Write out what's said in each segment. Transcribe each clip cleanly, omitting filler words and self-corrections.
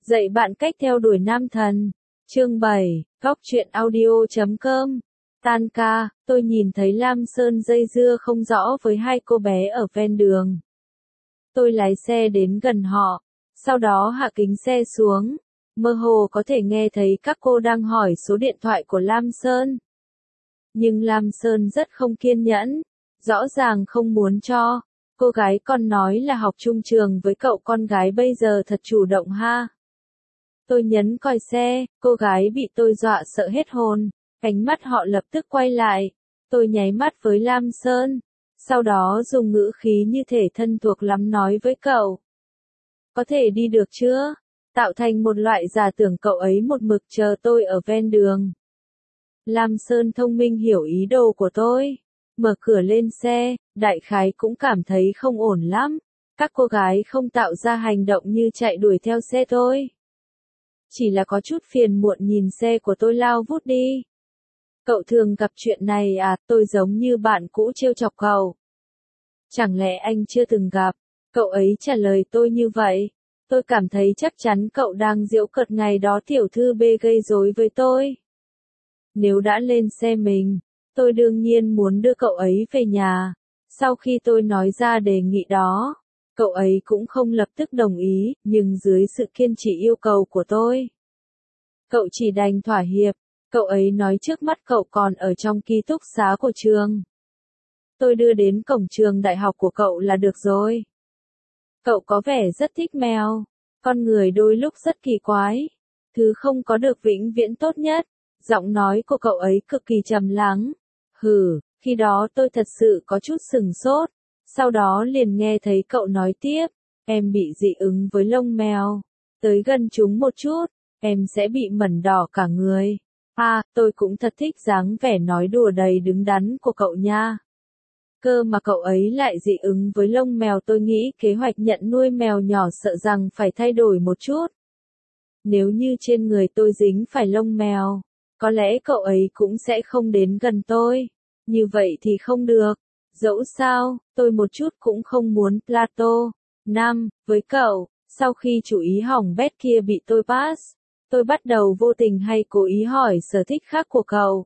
Dạy bạn cách theo đuổi nam thần. Chương 7, Góc truyện audio.com. Tan ca, tôi nhìn thấy Lam Sơn dây dưa không rõ với hai cô bé ở ven đường. Tôi lái xe đến gần họ, sau đó hạ kính xe xuống. Mơ hồ có thể nghe thấy các cô đang hỏi số điện thoại của Lam Sơn. Nhưng Lam Sơn rất không kiên nhẫn, rõ ràng không muốn cho. Cô gái còn nói là học chung trường với cậu, con gái bây giờ thật chủ động ha. Tôi nhấn còi xe, cô gái bị tôi dọa sợ hết hồn, ánh mắt họ lập tức quay lại. Tôi nháy mắt với Lam Sơn, sau đó dùng ngữ khí như thể thân thuộc lắm nói với cậu. Có thể đi được chưa? Tạo thành một loại giả tưởng cậu ấy một mực chờ tôi ở ven đường. Lam Sơn thông minh hiểu ý đồ của tôi, mở cửa lên xe, đại khái cũng cảm thấy không ổn lắm. Các cô gái không tạo ra hành động như chạy đuổi theo xe tôi. Chỉ là có chút phiền muộn nhìn xe của tôi lao vút đi. Cậu thường gặp chuyện này à? Tôi giống như bạn cũ trêu chọc cậu. Chẳng lẽ anh chưa từng gặp? Cậu ấy trả lời tôi như vậy. Tôi cảm thấy chắc chắn cậu đang giễu cợt ngày đó tiểu thư B gây rối với tôi. Nếu đã lên xe mình, tôi đương nhiên muốn đưa cậu ấy về nhà. Sau khi tôi nói ra đề nghị đó, cậu ấy cũng không lập tức đồng ý, nhưng dưới sự kiên trì yêu cầu của tôi, cậu chỉ đành thỏa hiệp. Cậu ấy nói trước mắt cậu còn ở trong ký túc xá của trường. Tôi đưa đến cổng trường đại học của cậu là được rồi. Cậu có vẻ rất thích mèo. Con người đôi lúc rất kỳ quái. Thứ không có được vĩnh viễn tốt nhất. Giọng nói của cậu ấy cực kỳ trầm lắng. Khi đó tôi thật sự có chút sửng sốt. Sau đó liền nghe thấy cậu nói tiếp. Em bị dị ứng với lông mèo. Tới gần chúng một chút, em sẽ bị mẩn đỏ cả người. Tôi cũng thật thích dáng vẻ nói đùa đầy đứng đắn của cậu nha. Cơ mà cậu ấy lại dị ứng với lông mèo, tôi nghĩ kế hoạch nhận nuôi mèo nhỏ sợ rằng phải thay đổi một chút. Nếu như trên người tôi dính phải lông mèo, có lẽ cậu ấy cũng sẽ không đến gần tôi. Như vậy thì không được. Dẫu sao, tôi một chút cũng không muốn Plato. 5. Với cậu, sau khi chủ ý hỏng bét kia bị tôi pass, tôi bắt đầu vô tình hay cố ý hỏi sở thích khác của cậu.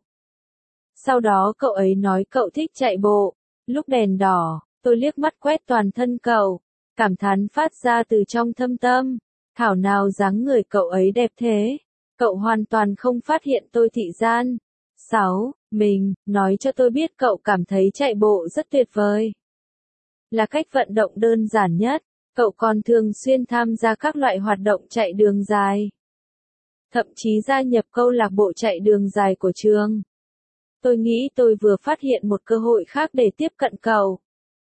Sau đó cậu ấy nói cậu thích chạy bộ. Lúc đèn đỏ, tôi liếc mắt quét toàn thân cậu, cảm thán phát ra từ trong thâm tâm. Thảo nào dáng người cậu ấy đẹp thế. Cậu hoàn toàn không phát hiện tôi thị gian. 6. Mình, nói cho tôi biết cậu cảm thấy chạy bộ rất tuyệt vời. Là cách vận động đơn giản nhất. Cậu còn thường xuyên tham gia các loại hoạt động chạy đường dài. Thậm chí gia nhập câu lạc bộ chạy đường dài của trường. Tôi nghĩ tôi vừa phát hiện một cơ hội khác để tiếp cận cậu.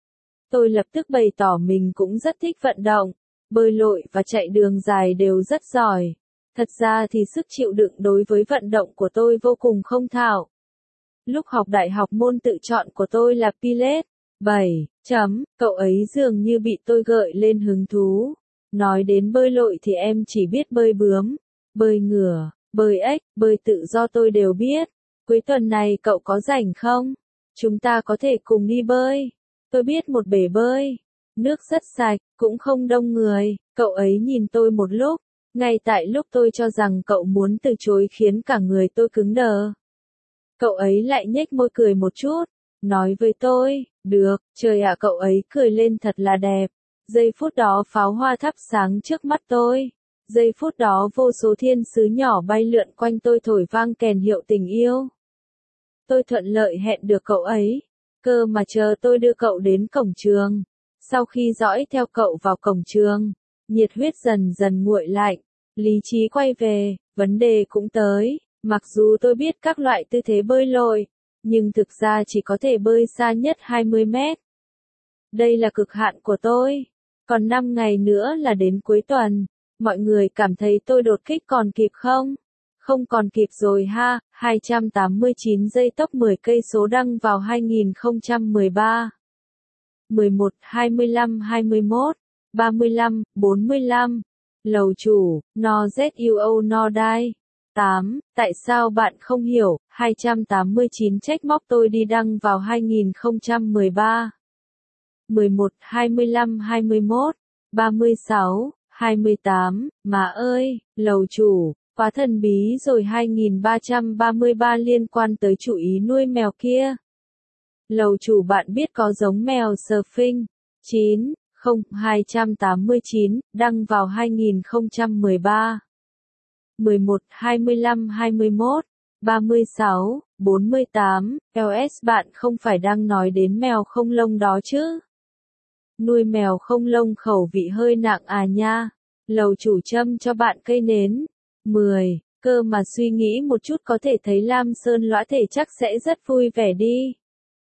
Tôi lập tức bày tỏ mình cũng rất thích vận động. Bơi lội và chạy đường dài đều rất giỏi. Thật ra thì sức chịu đựng đối với vận động của tôi vô cùng không thạo. Lúc học đại học môn tự chọn của tôi là Pilates. 7. Cậu ấy dường như bị tôi gợi lên hứng thú. Nói đến bơi lội thì em chỉ biết bơi bướm, bơi ngửa, bơi ếch, bơi tự do tôi đều biết. Cuối tuần này cậu có rảnh không? Chúng ta có thể cùng đi bơi. Tôi biết một bể bơi. Nước rất sạch, cũng không đông người. Cậu ấy nhìn tôi một lúc. Ngay tại lúc tôi cho rằng cậu muốn từ chối khiến cả người tôi cứng đờ. Cậu ấy lại nhếch môi cười một chút. Nói với tôi, được, trời ạ, cậu ấy cười lên thật là đẹp. Giây phút đó pháo hoa thắp sáng trước mắt tôi. Giây phút đó vô số thiên sứ nhỏ bay lượn quanh tôi thổi vang kèn hiệu tình yêu. Tôi thuận lợi hẹn được cậu ấy. Cơ mà chờ tôi đưa cậu đến cổng trường. Sau khi dõi theo cậu vào cổng trường, nhiệt huyết dần dần nguội lạnh. Lý trí quay về, vấn đề cũng tới. Mặc dù tôi biết các loại tư thế bơi lội, nhưng thực ra chỉ có thể bơi xa nhất 20 mét. Đây là cực hạn của tôi. Còn 5 ngày nữa là đến cuối tuần. Mọi người cảm thấy tôi đột kích còn kịp không? Không còn kịp rồi ha. 289 giây tốc 10 cây số đăng vào 2013. 11, 25, 21, 35, 45. Lầu chủ, no ZUO no die. 8. Tại sao bạn không hiểu? 289 trách móc tôi đi đăng vào 2013. 11, 25, 21, 36. 28, má ơi, lầu chủ, quá thần bí rồi 2333 liên quan tới chủ ý nuôi mèo kia. Lầu chủ bạn biết có giống mèo Sphinx 9, 289, đăng vào 2013. 11, 25, 21, 36, 48, LS bạn không phải đang nói đến mèo không lông đó chứ? Nuôi mèo không lông khẩu vị hơi nặng à nha. Lầu chủ châm cho bạn cây nến. 10, cơ mà suy nghĩ một chút có thể thấy Lam Sơn lõa thể chắc sẽ rất vui vẻ đi.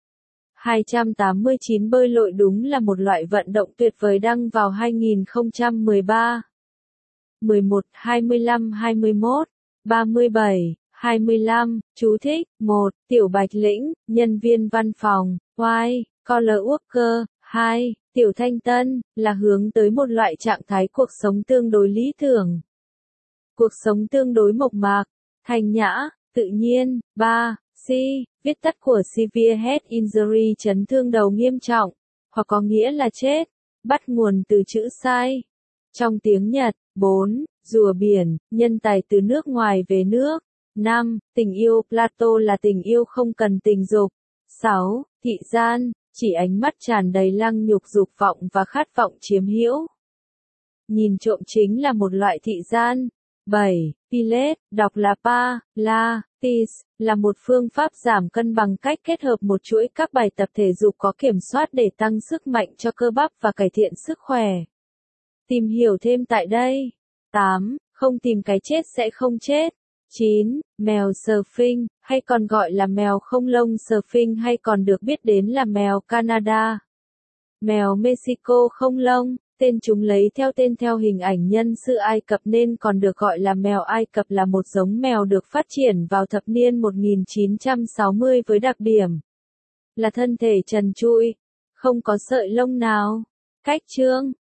289 bơi lội đúng là một loại vận động tuyệt vời đăng vào 2013. 11, 25, 21, 37, 25, chú thích, 1, Tiểu Bạch Lĩnh, nhân viên văn phòng, Y, Color Worker, 2, Tiểu Thanh Tân, là hướng tới một loại trạng thái cuộc sống tương đối lý tưởng. Cuộc sống tương đối mộc mạc, thanh nhã, tự nhiên, 3, C, viết tắt của Severe Head Injury chấn thương đầu nghiêm trọng, hoặc có nghĩa là chết, bắt nguồn từ chữ sai. Trong tiếng Nhật, 4, rùa biển, nhân tài từ nước ngoài về nước. 5, tình yêu, Plato là tình yêu không cần tình dục. 6, thị gian, chỉ ánh mắt tràn đầy lăng nhục dục vọng và khát vọng chiếm hữu. Nhìn trộm chính là một loại thị gian. 7, Pilates, đọc là Pilates, là một phương pháp giảm cân bằng cách kết hợp một chuỗi các bài tập thể dục có kiểm soát để tăng sức mạnh cho cơ bắp và cải thiện sức khỏe. Tìm hiểu thêm tại đây. 8, không tìm cái chết sẽ không chết. 9, mèo Sphinx, hay còn gọi là mèo không lông Sphinx hay còn được biết đến là mèo Canada. Mèo Mexico không lông, tên chúng lấy theo hình ảnh nhân sự Ai Cập nên còn được gọi là mèo Ai Cập là một giống mèo được phát triển vào thập niên 1960 với đặc điểm là thân thể trần trụi, không có sợi lông nào. Cách chương